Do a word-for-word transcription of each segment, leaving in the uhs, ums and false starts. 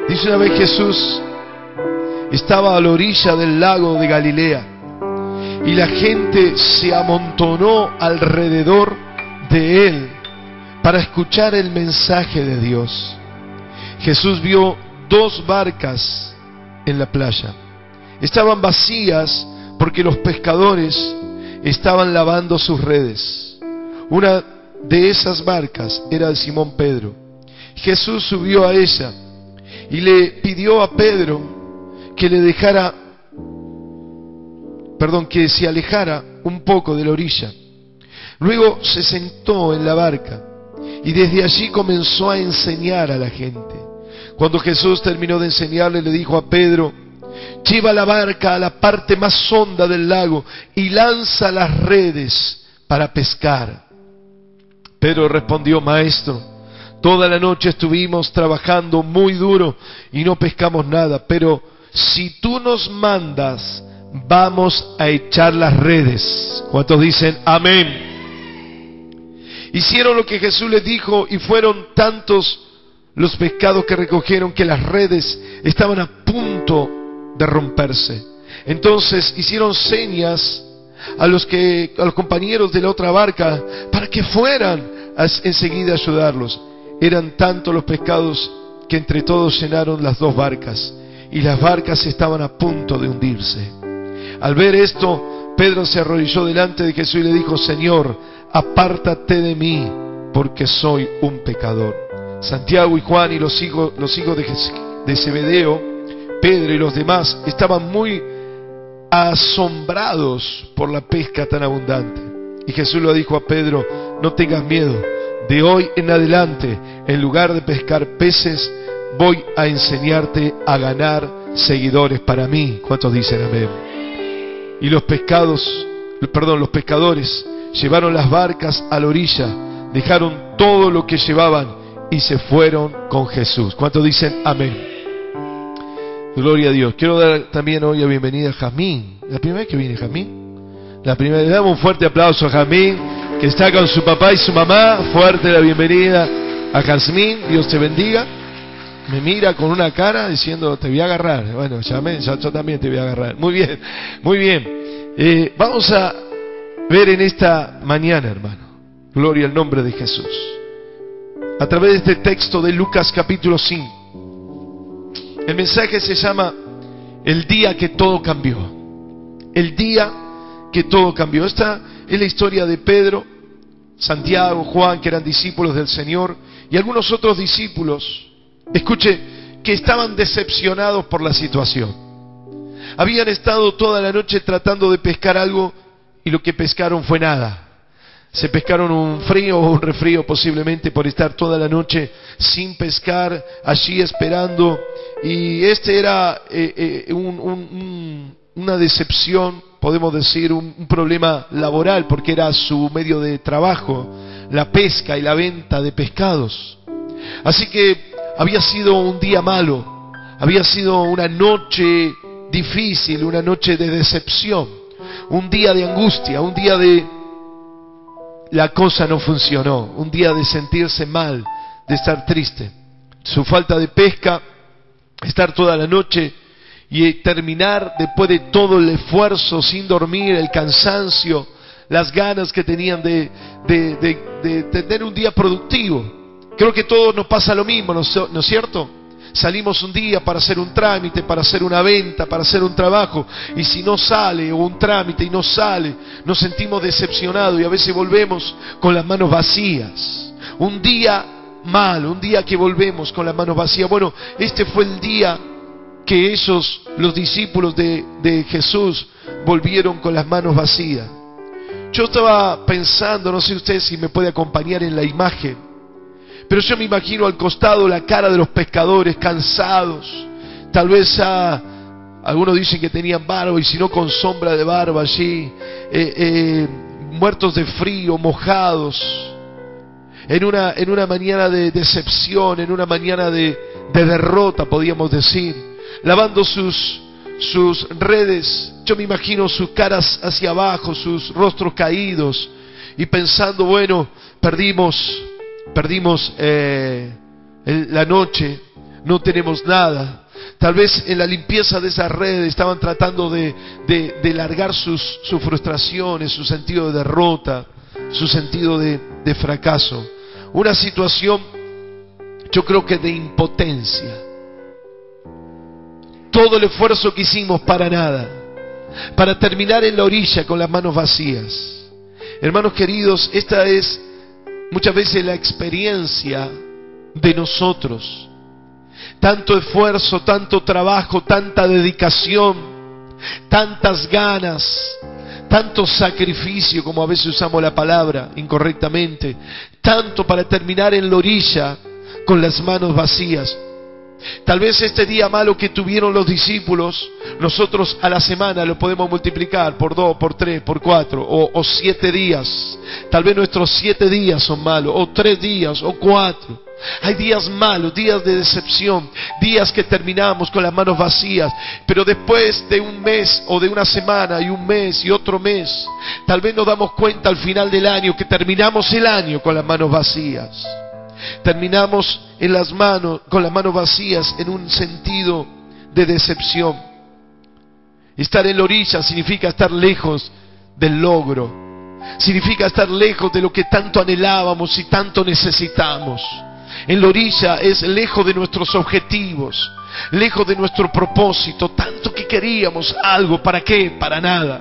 Dice una vez Jesús estaba a la orilla del lago de Galilea y la gente se amontonó alrededor de él para escuchar el mensaje de Dios. Jesús vio dos barcas en la playa. Estaban vacías porque los pescadores estaban lavando sus redes. Una de esas barcas era de Simón Pedro. Jesús subió a ella y le pidió a Pedro que le dejara, perdón, que se alejara un poco de la orilla. Luego se sentó en la barca y desde allí comenzó a enseñar a la gente. Cuando Jesús terminó de enseñarle, le dijo a Pedro: lleva la barca a la parte más honda del lago y lanza las redes para pescar. Pedro respondió: Maestro, toda la noche estuvimos trabajando muy duro y no pescamos nada, pero si tú nos mandas, vamos a echar las redes. ¿Cuántos dicen amén? Hicieron lo que Jesús les dijo y fueron tantos los pescados que recogieron que las redes estaban a punto de romperse. Entonces hicieron señas a los que a los compañeros de la otra barca para que fueran a, enseguida a ayudarlos. Eran tantos los pescados que entre todos llenaron las dos barcas y las barcas estaban a punto de hundirse. Al ver esto, Pedro se arrodilló delante de Jesús y le dijo: Señor, apártate de mí, porque soy un pecador. Santiago y Juan y los hijos, los hijos de, de Zebedeo, Pedro y los demás, estaban muy asombrados por la pesca tan abundante. Y Jesús le dijo a Pedro: no tengas miedo, de hoy en adelante, en lugar de pescar peces, voy a enseñarte a ganar seguidores para mí. ¿Cuántos dicen amén? Y los pescados, perdón, los pescadores llevaron las barcas a la orilla, dejaron todo lo que llevaban y se fueron con Jesús. ¿Cuántos dicen amén? Gloria a Dios. Quiero dar también hoy la bienvenida a Jazmín. ¿La primera vez que viene Jazmín? La primera vez. Le damos un fuerte aplauso a Jazmín, que está con su papá y su mamá. Fuerte la bienvenida a Jazmín. Dios te bendiga. Me mira con una cara diciendo: te voy a agarrar. Bueno, ya me, ya, yo también te voy a agarrar. Muy bien, muy bien. Eh, vamos a ver en esta mañana, hermano, gloria al nombre de Jesús, a través de este texto de Lucas capítulo cinco. El mensaje se llama El día que todo cambió. El día que todo cambió. Esta es la historia de Pedro, Santiago, Juan, que eran discípulos del Señor, y algunos otros discípulos, escuche, que estaban decepcionados por la situación. Habían estado toda la noche tratando de pescar algo y lo que pescaron fue nada. Se pescaron un frío o un resfrío posiblemente por estar toda la noche sin pescar, allí esperando. Y este era eh, eh, un, un, un, una decepción, podemos decir, un, un problema laboral, porque era su medio de trabajo, la pesca y la venta de pescados. Así que había sido un día malo, había sido una noche difícil, una noche de decepción, un día de angustia, un día de la cosa no funcionó, un día de sentirse mal, de estar triste. Su falta de pesca, estar toda la noche y terminar después de todo el esfuerzo sin dormir, el cansancio, las ganas que tenían de, de, de, de tener un día productivo. Creo que a todos nos pasa lo mismo, ¿no, ¿no es cierto? Salimos un día para hacer un trámite, para hacer una venta, para hacer un trabajo, y si no sale, o un trámite y no sale, nos sentimos decepcionados y a veces volvemos con las manos vacías. Un día malo, un día que volvemos con las manos vacías. Bueno, este fue el día que ellos, los discípulos de, de Jesús, volvieron con las manos vacías. Yo estaba pensando, no sé usted si me puede acompañar en la imagen, pero yo me imagino al costado la cara de los pescadores cansados, tal vez a, algunos dicen que tenían barba y si no con sombra de barba allí, eh, eh, muertos de frío, mojados, en una, en una mañana de decepción, en una mañana de, de derrota, podríamos decir, lavando sus, sus redes. Yo me imagino sus caras hacia abajo, sus rostros caídos y pensando: bueno, perdimos Perdimos eh, el, la noche, no tenemos nada. Tal vez en la limpieza de esas redes estaban tratando de, de, de largar sus, sus frustraciones, su sentido de derrota, su sentido de, de fracaso. Una situación, yo creo que de impotencia. Todo el esfuerzo que hicimos para nada, para terminar en la orilla con las manos vacías. Hermanos queridos, esta es muchas veces la experiencia de nosotros. Tanto esfuerzo, tanto trabajo, tanta dedicación, tantas ganas, tanto sacrificio, como a veces usamos la palabra incorrectamente, tanto para terminar en la orilla con las manos vacías. Tal vez este día malo que tuvieron los discípulos, nosotros a la semana lo podemos multiplicar por dos, por tres, por cuatro, o, o siete días. Tal vez nuestros siete días son malos, o tres días, o cuatro. Hay días malos, días de decepción, días que terminamos con las manos vacías, pero después de un mes o de una semana y un mes y otro mes, tal vez nos damos cuenta al final del año que terminamos el año con las manos vacías. Terminamos en las manos, con las manos vacías en un sentido de decepción. Estar en la orilla significa estar lejos del logro, significa estar lejos de lo que tanto anhelábamos y tanto necesitamos. En la orilla es lejos de nuestros objetivos, lejos de nuestro propósito, tanto que queríamos algo, ¿para qué? Para nada.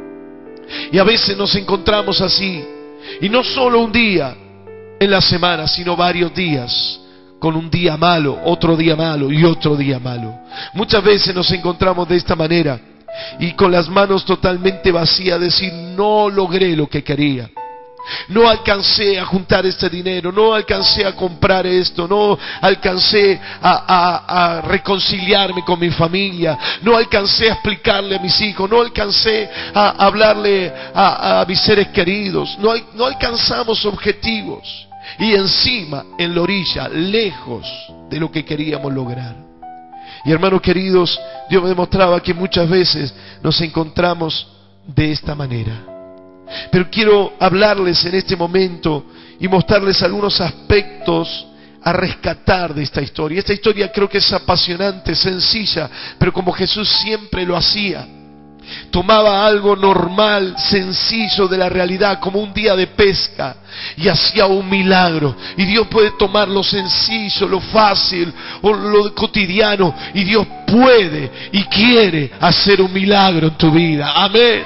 Y a veces nos encontramos así, y no solo un día en la semana, sino varios días, con un día malo, otro día malo y otro día malo. Muchas veces nos encontramos de esta manera, y con las manos totalmente vacías, decir, no logré lo que quería. No alcancé a juntar este dinero, no alcancé a comprar esto, no alcancé a, a, a reconciliarme con mi familia, no alcancé a explicarle a mis hijos, no alcancé a hablarle a, a mis seres queridos, no, no alcanzamos objetivos. Y encima, en la orilla, lejos de lo que queríamos lograr. Y hermanos queridos, Dios me demostraba que muchas veces nos encontramos de esta manera. Pero quiero hablarles en este momento y mostrarles algunos aspectos a rescatar de esta historia. Esta historia creo que es apasionante, sencilla, pero como Jesús siempre lo hacía. Tomaba algo normal, sencillo de la realidad, como un día de pesca, y hacía un milagro. Y Dios puede tomar lo sencillo, lo fácil o lo cotidiano, y Dios puede y quiere hacer un milagro en tu vida. Amén.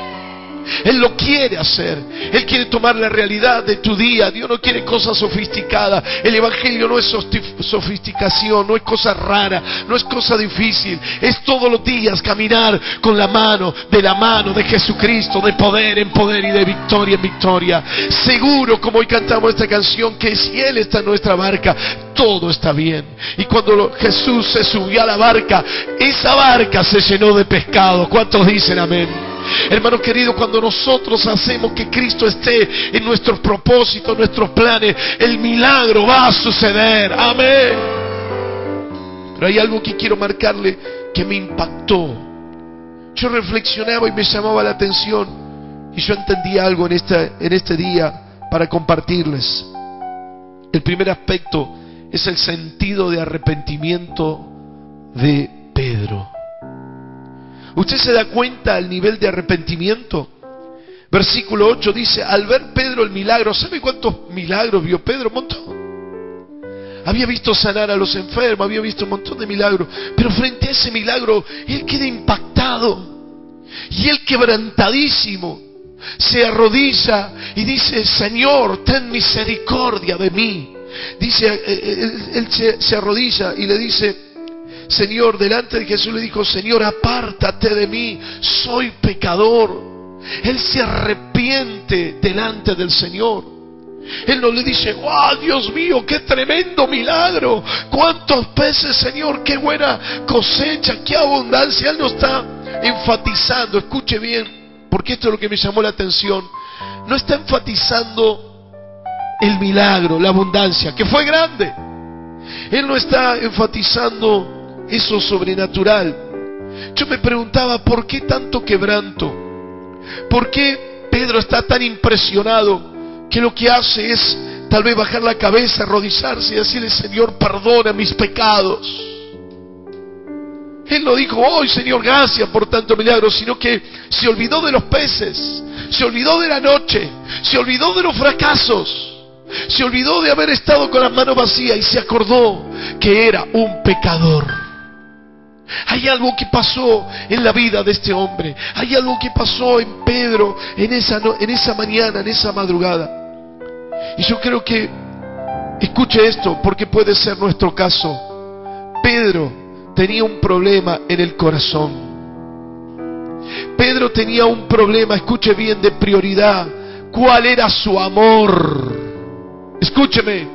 Él lo quiere hacer. Él quiere tomar la realidad de tu día. Dios no quiere cosas sofisticadas. El evangelio no es sofisticación, no es cosa rara, no es cosa difícil. Es todos los días caminar con la mano, de la mano de Jesucristo, de poder en poder y de victoria en victoria. Seguro, como hoy cantamos esta canción, que si Él está en nuestra barca, todo está bien. Y cuando Jesús se subió a la barca, esa barca se llenó de pescado. ¿Cuántos dicen amén? Hermanos queridos, cuando nosotros hacemos que Cristo esté en nuestros propósitos, nuestros planes, el milagro va a suceder. Amén. Pero hay algo que quiero marcarle que me impactó. Yo reflexionaba y me llamaba la atención, y yo entendí algo en este, en este día para compartirles. El primer aspecto es el sentido de arrepentimiento de Pedro. ¿Usted se da cuenta del nivel de arrepentimiento? Versículo ocho dice, al ver Pedro el milagro, ¿sabe cuántos milagros vio Pedro? Un montón. Había visto sanar a los enfermos, había visto un montón de milagros, pero frente a ese milagro, él queda impactado. Y él, quebrantadísimo, se arrodilla y dice, Señor, ten misericordia de mí. Dice, él, él se, se arrodilla y le dice, Señor, delante de Jesús le dijo, Señor, apártate de mí, soy pecador. Él se arrepiente delante del Señor. Él no le dice, ¡oh, Dios mío, qué tremendo milagro! ¿Cuántos peces, Señor? ¡Qué buena cosecha! ¡Qué abundancia! Él no está enfatizando, escuche bien, porque esto es lo que me llamó la atención. No está enfatizando el milagro, la abundancia, que fue grande. Él no está enfatizando eso sobrenatural. Yo me preguntaba, ¿por qué tanto quebranto? ¿Por qué Pedro está tan impresionado que lo que hace es tal vez bajar la cabeza, arrodillarse y decirle: Señor, perdona mis pecados. Él no dijo: hoy, Señor, gracias por tanto milagro, sino que se olvidó de los peces, se olvidó de la noche, se olvidó de los fracasos, se olvidó de haber estado con las manos vacías y se acordó que era un pecador. Hay algo que pasó en la vida de este hombre, hay algo que pasó en Pedro en esa, no, en esa mañana, en esa madrugada. Y yo creo que, escuche esto, porque puede ser nuestro caso. Pedro tenía un problema en el corazón. Pedro tenía un problema, escuche bien, de prioridad. ¿Cuál era su amor? Escúcheme.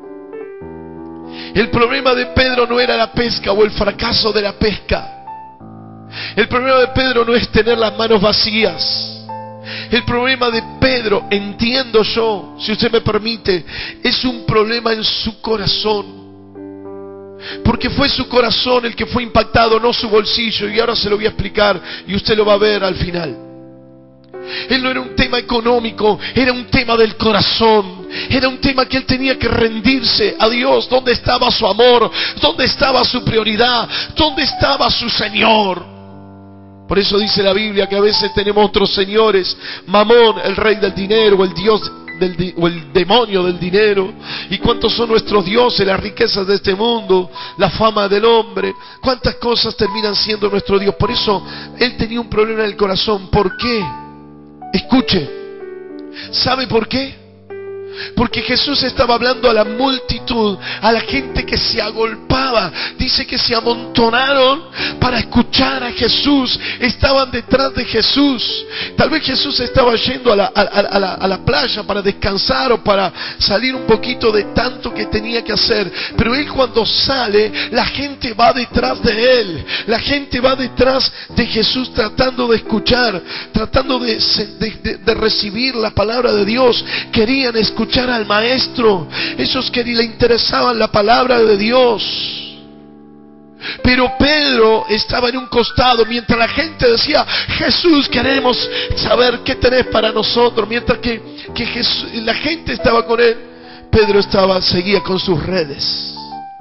El problema de Pedro no era la pesca o el fracaso de la pesca. El problema de Pedro no es tener las manos vacías. El problema de Pedro, entiendo yo, si usted me permite, es un problema en su corazón. Porque fue su corazón el que fue impactado, no su bolsillo. Y ahora se lo voy a explicar y usted lo va a ver al final. Él no era un tema económico, era un tema del corazón. Era un tema que él tenía que rendirse a Dios. ¿Dónde estaba su amor? ¿Dónde estaba su prioridad? ¿Dónde estaba su Señor? Por eso dice la Biblia que a veces tenemos otros señores: Mamón, el rey del dinero, o el Dios del, o el demonio del dinero. ¿Y cuántos son nuestros dioses? Las riquezas de este mundo, la fama del hombre. ¿Cuántas cosas terminan siendo nuestro Dios? Por eso él tenía un problema en el corazón. ¿Por qué? Escuche, ¿sabe por qué? Porque Jesús estaba hablando a la multitud, a la gente que se agolpaba. Dice que se amontonaron para escuchar a Jesús. Estaban detrás de Jesús. Tal vez Jesús estaba yendo a la, a, a, la, a la playa para descansar o para salir un poquito de tanto que tenía que hacer. Pero él, cuando sale, la gente va detrás de él. La gente va detrás de Jesús, tratando de escuchar, tratando de, de, de, de recibir la palabra de Dios. Querían escuchar al maestro. Esos que le interesaban la palabra de Dios. Pero Pedro estaba en un costado, mientras la gente decía: Jesús, queremos saber qué tenés para nosotros. Mientras que, que Jesús, la gente estaba con él, Pedro estaba, seguía con sus redes,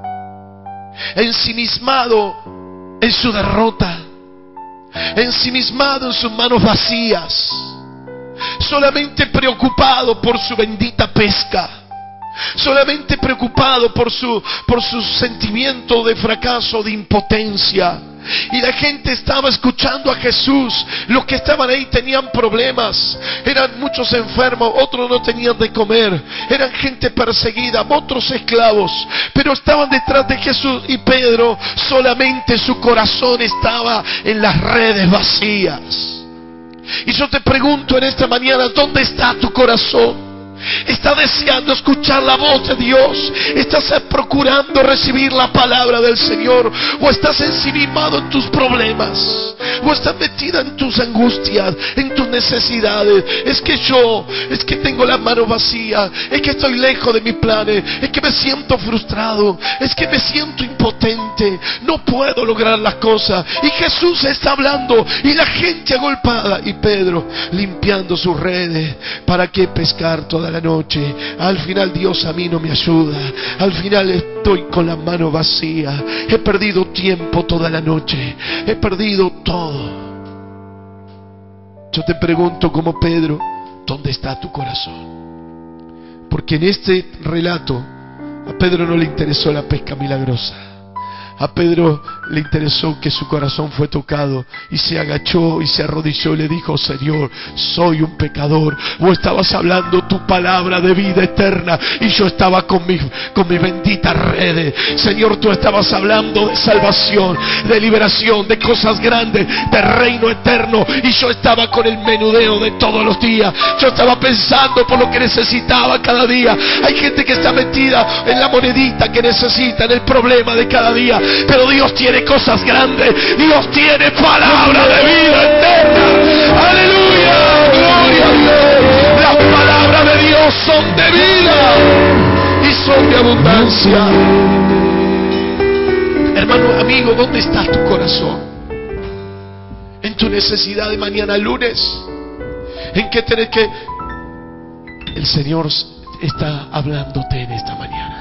ensimismado en su derrota, ensimismado en sus manos vacías, solamente preocupado por su bendita pesca, solamente preocupado por su, por su sentimiento de fracaso, de impotencia. Y la gente estaba escuchando a Jesús. Los que estaban ahí tenían problemas, eran muchos enfermos, otros no tenían de comer, eran gente perseguida, otros esclavos, pero estaban detrás de Jesús. Y Pedro, solamente su corazón estaba en las redes vacías. Y yo te pregunto en esta mañana: ¿dónde está tu corazón? ¿Estás deseando escuchar la voz de Dios? ¿Estás procurando recibir la palabra del Señor? ¿O estás ensimismado en tus problemas? ¿O estás metida en tus angustias, en tus necesidades? Es que yo, es que tengo las manos vacías, es que estoy lejos de mis planes, es que me siento frustrado, es que me siento impotente, no puedo lograr las cosas. Y Jesús está hablando y la gente agolpada, y Pedro limpiando sus redes. ¿Para qué pescar toda la noche? Al final Dios a mí no me ayuda, al final estoy con las manos vacías, he perdido tiempo toda la noche, he perdido todo. Yo te pregunto, como Pedro, ¿dónde está tu corazón? Porque en este relato a Pedro no le interesó la pesca milagrosa. A Pedro le interesó que su corazón fue tocado y se agachó y se arrodilló y le dijo: Señor, soy un pecador. Vos estabas hablando tu palabra de vida eterna y yo estaba con mis con mis benditas redes. Señor, tú estabas hablando de salvación, de liberación, de cosas grandes, de reino eterno, y yo estaba con el menudeo de todos los días. Yo estaba pensando por lo que necesitaba cada día. Hay gente que está metida en la monedita que necesita, en el problema de cada día. Pero Dios tiene cosas grandes. Dios tiene palabra de vida eterna. Aleluya, gloria a Dios. Las palabras de Dios son de vida y son de abundancia. Hermano, amigo, ¿dónde está tu corazón? En tu necesidad de mañana lunes, en que tenés que... El Señor está hablándote en esta mañana.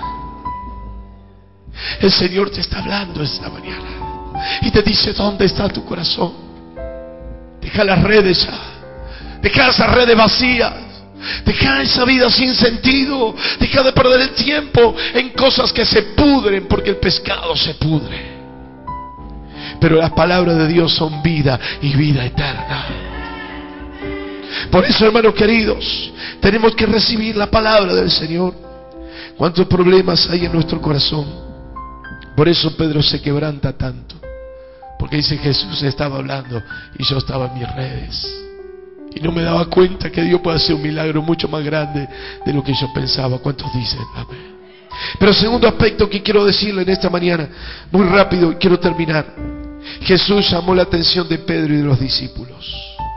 El Señor te está hablando esta mañana y te dice: ¿dónde está tu corazón? Deja las redes ya. Deja esas redes vacías. Deja esa vida sin sentido. Deja de perder el tiempo en cosas que se pudren, porque el pescado se pudre. Pero las palabras de Dios son vida y vida eterna. Por eso, hermanos queridos, tenemos que recibir la palabra del Señor. ¿Cuántos problemas hay en nuestro corazón? Por eso Pedro se quebranta tanto, porque dice: Jesús estaba hablando y yo estaba en mis redes y no me daba cuenta que Dios puede hacer un milagro mucho más grande de lo que yo pensaba. ¿Cuántos dicen amén? Pero segundo aspecto que quiero decirle en esta mañana, muy rápido, y quiero terminar. Jesús llamó la atención de Pedro y de los discípulos.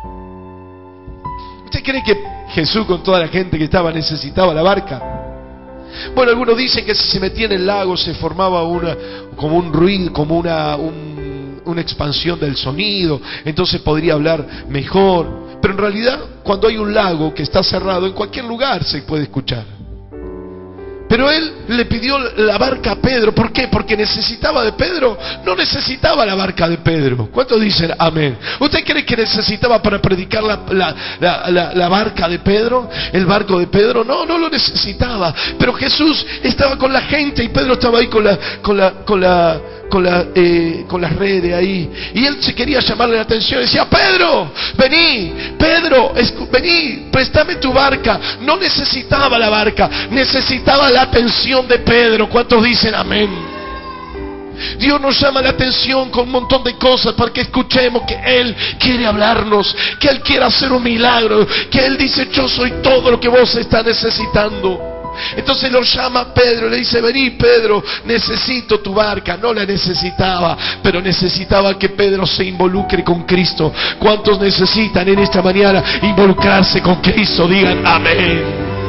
¿Usted cree que Jesús, con toda la gente que estaba, necesitaba la barca? Bueno, algunos dicen que si se metía en el lago se formaba una, como un ruido, como una, un, una expansión del sonido, entonces podría hablar mejor. Pero en realidad, cuando hay un lago que está cerrado, en cualquier lugar se puede escuchar. Pero él le pidió la barca a Pedro. ¿Por qué? Porque necesitaba de Pedro. No necesitaba la barca de Pedro. ¿Cuántos dicen amén? ¿Usted cree que necesitaba para predicar la, la, la, la, la barca de Pedro? ¿El barco de Pedro? No, no lo necesitaba. Pero Jesús estaba con la gente y Pedro estaba ahí con la, con la, con la, con la, eh, con las redes ahí. Y él se quería llamarle la atención. Decía: Pedro, vení, Pedro, vení, préstame tu barca. No necesitaba la barca, necesitaba la atención de Pedro. ¿Cuántos dicen amén? Dios nos llama la atención con un montón de cosas para que escuchemos que Él quiere hablarnos, que Él quiere hacer un milagro, que Él dice: yo soy todo lo que vos estás necesitando. Entonces lo llama a Pedro y le dice: vení, Pedro, necesito tu barca. No la necesitaba, pero necesitaba que Pedro se involucre con Cristo. ¿Cuántos necesitan en esta mañana involucrarse con Cristo? Digan amén.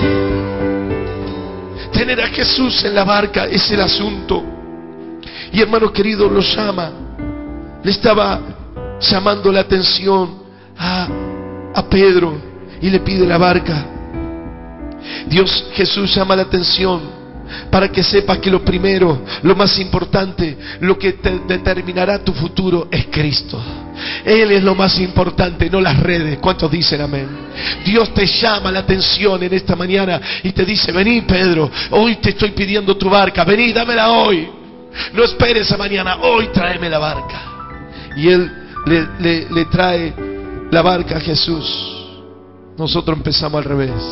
Tener a Jesús en la barca es el asunto. Y hermano querido, lo llama. Le estaba llamando la atención a, a Pedro y le pide la barca. Dios, Jesús llama la atención para que sepas que lo primero, lo más importante, lo que te determinará tu futuro es Cristo. Él es lo más importante, no las redes. ¿Cuántos dicen amén? Dios te llama la atención en esta mañana y te dice: vení, Pedro, hoy te estoy pidiendo tu barca, vení, dámela hoy. No esperes a mañana, hoy tráeme la barca. Y Él le, le, le trae la barca a Jesús. Nosotros empezamos al revés.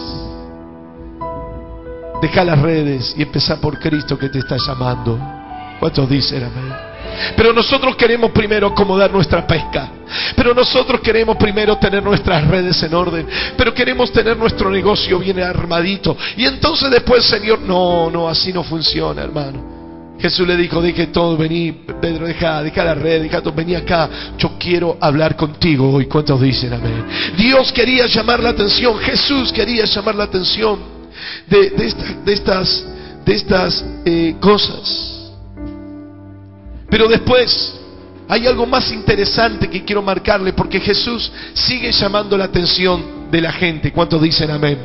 Deja las redes y empezá por Cristo que te está llamando. ¿Cuántos dicen amén? Pero nosotros queremos primero acomodar nuestra pesca. Pero nosotros queremos primero tener nuestras redes en orden. Pero queremos tener nuestro negocio bien armadito. Y entonces después, Señor, no, no, así no funciona, hermano. Jesús le dijo: deje todo, vení, Pedro, deja, deja la red, deja todo, vení acá. Yo quiero hablar contigo hoy. ¿Cuántos dicen amén? Dios quería llamar la atención. Jesús quería llamar la atención de, de, esta, de estas, de estas eh, cosas. Pero después hay algo más interesante que quiero marcarle, porque Jesús sigue llamando la atención de la gente. ¿Cuántos dicen amén?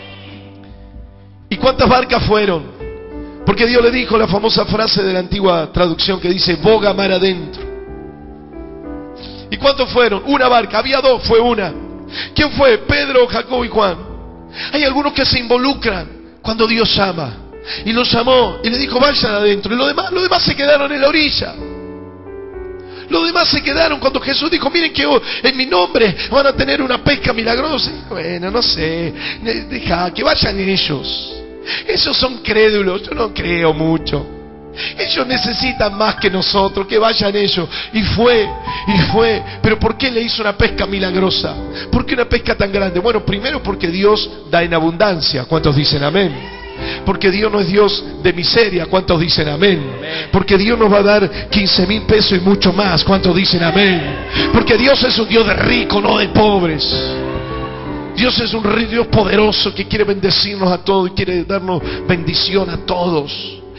¿Y cuántas barcas fueron? Porque Dios le dijo la famosa frase de la antigua traducción que dice: boga mar adentro. ¿Y cuántos fueron? Una barca, había dos, fue una. ¿Quién fue? Pedro, Jacobo y Juan. Hay algunos que se involucran cuando Dios llama. Y los llamó y le dijo: vayan adentro. Y los demás, los demás se quedaron en la orilla. Los demás se quedaron cuando Jesús dijo: miren que en mi nombre van a tener una pesca milagrosa. Y bueno, no sé, deja que vayan ellos. Ellos son crédulos, yo no creo mucho. Ellos necesitan más que nosotros, que vayan ellos. Y fue, y fue. Pero ¿por qué le hizo una pesca milagrosa? ¿Por qué una pesca tan grande? Bueno, primero porque Dios da en abundancia. ¿Cuántos dicen amén? Porque Dios no es Dios de miseria. ¿Cuántos dicen amén? Porque Dios nos va a dar quince mil pesos y mucho más. ¿Cuántos dicen amén? Porque Dios es un Dios de ricos, no de pobres. Dios es un Dios poderoso que quiere bendecirnos a todos y quiere darnos bendición a todos.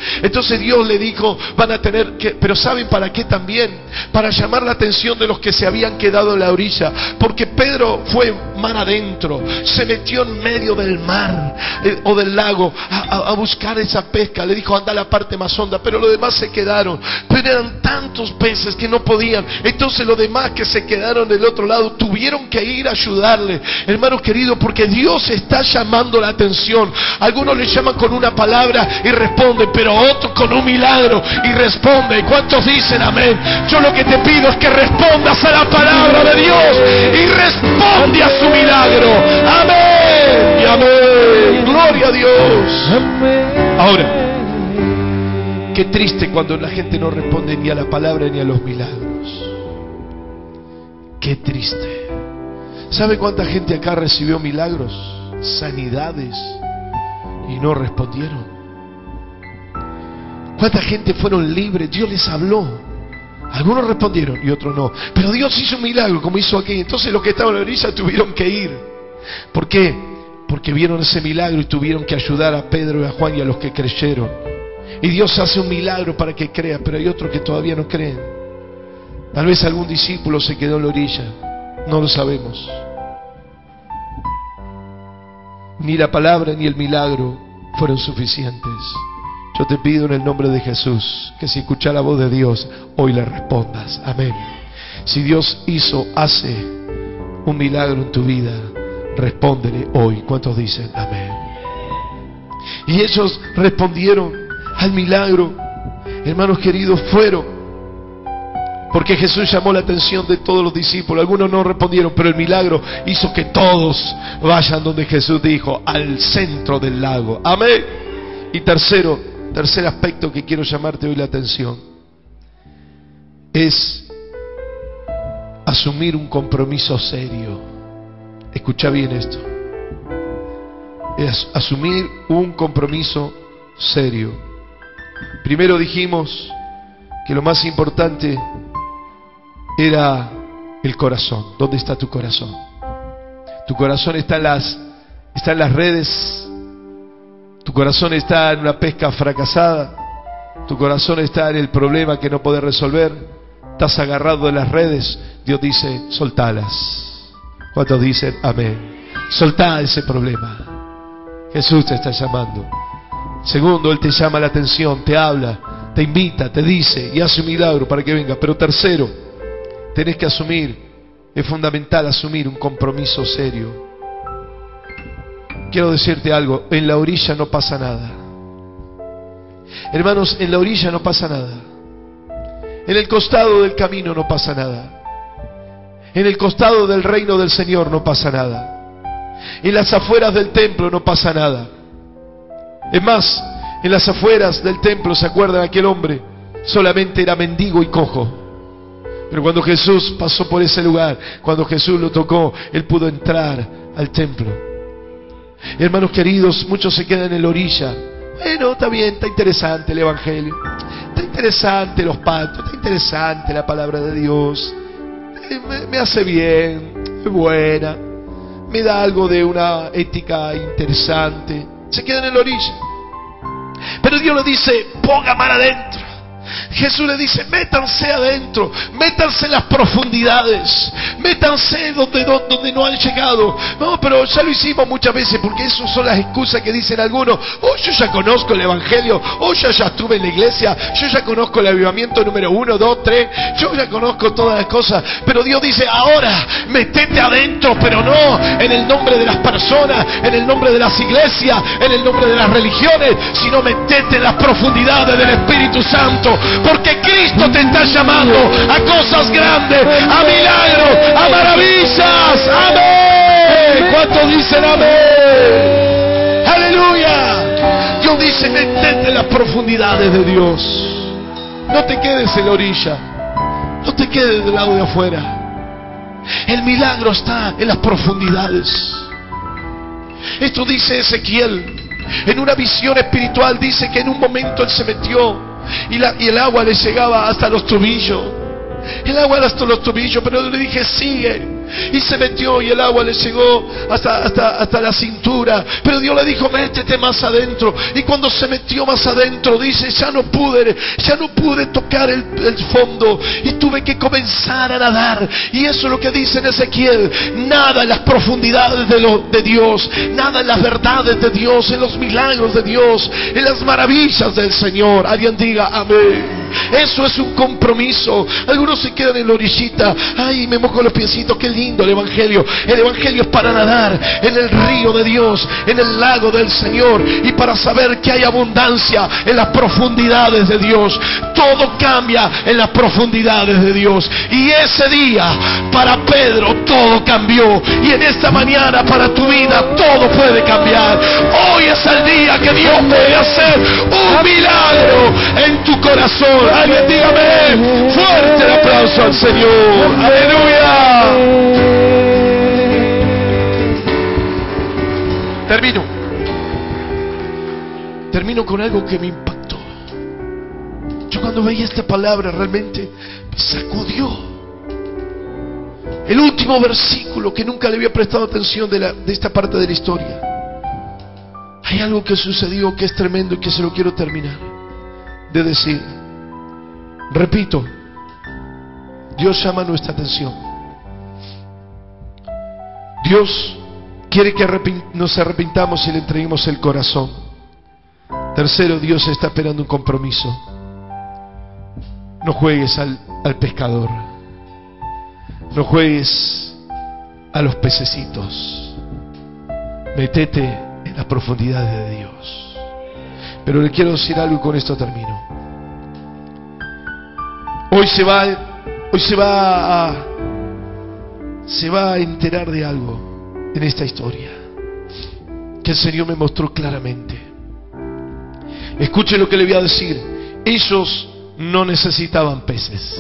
Entonces Dios le dijo, van a tener que, pero ¿saben para qué también? Para llamar la atención de los que se habían quedado en la orilla, porque Pedro fue mar adentro, se metió en medio del mar eh, o del lago a, a, a buscar esa pesca. Le dijo, anda a la parte más honda, pero los demás se quedaron, pero eran tantos peces que no podían. Entonces los demás que se quedaron del otro lado tuvieron que ir a ayudarle, hermanos queridos, porque Dios está llamando la atención. Algunos le llaman con una palabra y responden, pero otros con un milagro y responden. ¿Cuántos dicen amén? Yo lo que te pido es que respondas a la palabra de Dios y responde a su milagro. Amén y amén. Gloria a Dios. Ahora, qué triste cuando la gente no responde ni a la palabra ni a los milagros. Qué triste. ¿Sabe cuánta gente acá recibió milagros, sanidades y no respondieron? ¿Cuánta gente fueron libres? Dios les habló. Algunos respondieron y otros no. Pero Dios hizo un milagro como hizo aquí. Entonces los que estaban en la orilla tuvieron que ir. ¿Por qué? Porque vieron ese milagro y tuvieron que ayudar a Pedro y a Juan y a los que creyeron. Y Dios hace un milagro para que crea, pero hay otros que todavía no creen. Tal vez algún discípulo se quedó en la orilla. No lo sabemos. Ni la palabra ni el milagro fueron suficientes. Yo te pido en el nombre de Jesús que si escuchas la voz de Dios, hoy le respondas. Amén. Si Dios hizo, hace un milagro en tu vida, respóndele hoy. ¿Cuántos dicen amén? Y ellos respondieron al milagro. Hermanos queridos, fueron, porque Jesús llamó la atención de todos los discípulos. Algunos no respondieron, pero el milagro hizo que todos vayan donde Jesús dijo, al centro del lago. Amén. Y tercero, tercer aspecto que quiero llamarte hoy la atención es asumir un compromiso serio. Escucha bien esto. Es asumir un compromiso serio. Primero dijimos que lo más importante era el corazón. ¿Dónde está tu corazón? Tu corazón está en las, está en las redes. Tu corazón está en una pesca fracasada. Tu corazón está en el problema que no podés resolver. Estás agarrado de las redes. Dios dice, soltalas. ¿Cuántos dicen amén? Soltá ese problema. Jesús te está llamando. Segundo, Él te llama la atención, te habla, te invita, te dice y hace un milagro para que venga. Pero tercero, tenés que asumir, es fundamental asumir un compromiso serio. Quiero decirte algo, en la orilla no pasa nada. Hermanos, en la orilla no pasa nada. En el costado del camino no pasa nada. En el costado del reino del Señor no pasa nada. En las afueras del templo no pasa nada. Es más, en las afueras del templo, ¿se acuerdan? Aquel hombre solamente era mendigo y cojo. Pero cuando Jesús pasó por ese lugar, cuando Jesús lo tocó, él pudo entrar al templo. Hermanos queridos, muchos se quedan en la orilla. Bueno, está bien, está interesante el evangelio, está interesante los pactos, está interesante la palabra de Dios, me, me hace bien, es buena, me da algo de una ética interesante. Se quedan en la orilla. Pero Dios le dice, ponga mar adentro. Jesús le dice, métanse adentro, métanse en las profundidades, métanse donde, donde no han llegado. No, pero ya lo hicimos muchas veces, porque esas son las excusas que dicen algunos. Oh, yo ya conozco el evangelio, oh, yo ya estuve en la iglesia, yo ya conozco el avivamiento número uno, dos, tres, yo ya conozco todas las cosas. Pero Dios dice, ahora métete adentro, pero no en el nombre de las personas, en el nombre de las iglesias, en el nombre de las religiones, sino métete en las profundidades del Espíritu Santo. Porque Cristo te está llamando a cosas grandes, a milagros, a maravillas. Amén. ¿Cuántos dicen amén? Aleluya. Dios dice, métete en las profundidades de Dios. No te quedes en la orilla, no te quedes del lado de afuera. El milagro está en las profundidades. Esto dice Ezequiel. En una visión espiritual dice que en un momento él se metió Y, la, y el agua le llegaba hasta los tobillos. el agua era hasta los tobillos, pero le dije sigue. Y se metió y el agua le llegó hasta, hasta, hasta la cintura. Pero Dios le dijo, métete más adentro. Y cuando se metió más adentro, dice, ya no pude, ya no pude tocar el, el fondo. Y tuve que comenzar a nadar. Y eso es lo que dice en Ezequiel. Nada en las profundidades de, lo, de Dios, nada en las verdades de Dios, en los milagros de Dios, en las maravillas del Señor. Alguien diga amén. Eso es un compromiso. Algunos se quedan en la orillita. Ay, me mojo los piecitos. Qué lindo el Evangelio. El Evangelio es para nadar en el río de Dios, en el lago del Señor, y para saber que hay abundancia en las profundidades de Dios. Todo cambia en las profundidades de Dios. Y ese día para Pedro todo cambió. Y en esta mañana para tu vida todo puede cambiar. Hoy es el día que Dios puede hacer un milagro en tu corazón. Alguien dígame fuerte el aplauso al Señor. Aleluya. Termino. Termino con algo que me impactó. Yo cuando veía esta palabra realmente me sacudió. El último versículo que nunca le había prestado atención de, la, de esta parte de la historia. Hay algo que sucedió que es tremendo y que se lo quiero terminar de decir. Repito, Dios llama nuestra atención. Dios quiere que nos arrepintamos y le entreguemos el corazón. Tercero, Dios está esperando un compromiso. No juegues al, al pescador. No juegues a los pececitos. Métete en las profundidades de Dios. Pero le quiero decir algo y con esto termino. Hoy se va, hoy se va a, se va a enterar de algo en esta historia que el Señor me mostró claramente. Escuche lo que le voy a decir. Ellos no necesitaban peces.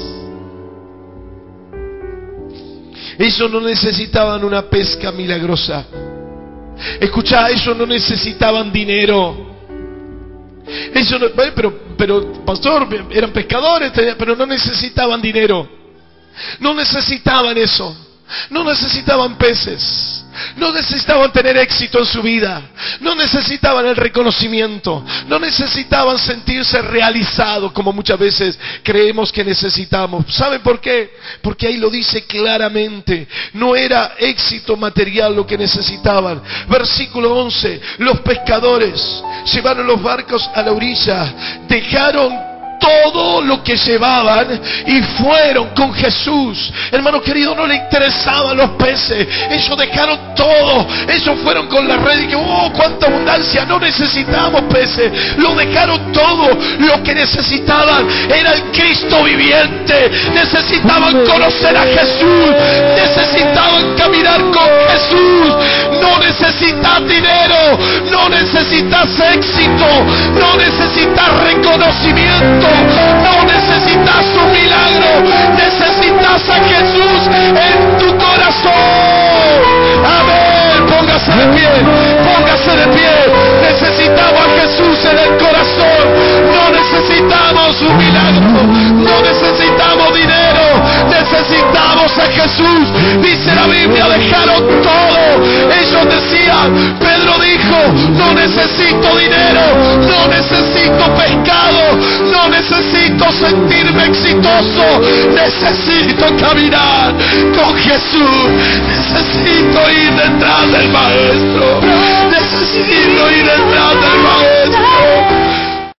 Ellos no necesitaban una pesca milagrosa. Escucha, ellos no necesitaban dinero. Ellos no, pero, pero, pastor, eran pescadores, pero no necesitaban dinero. No necesitaban eso. No necesitaban peces. No necesitaban tener éxito en su vida. No necesitaban el reconocimiento. No necesitaban sentirse realizados como muchas veces creemos que necesitamos. ¿Saben por qué? Porque ahí lo dice claramente. No era éxito material lo que necesitaban. Versículo once. Los pescadores llevaron los barcos a la orilla. Dejaron todo lo que llevaban y fueron con Jesús. Hermano querido, no le interesaban los peces. Ellos dejaron todo. Ellos fueron con la red y que, oh, cuánta abundancia. No necesitamos peces. Lo dejaron todo. Lo que necesitaban era el Cristo viviente. Necesitaban conocer a Jesús. Necesitaban caminar con Jesús. No necesitas dinero. No necesitas éxito. No necesitas reconocimiento. No necesitas un milagro. Necesitas a Jesús en tu corazón. Amén. Póngase de pie. Póngase de pie. Necesitamos a Jesús en el corazón. No necesitamos un milagro. No necesitamos dinero. Necesitamos a Jesús. Dice la Biblia, dejaron todo. Ellos decían, Pedro dijo, no necesito dinero. No necesito pescado. No necesito sentirme exitoso. Necesito caminar con Jesús. Necesito ir detrás del Maestro. Necesito ir detrás del Maestro.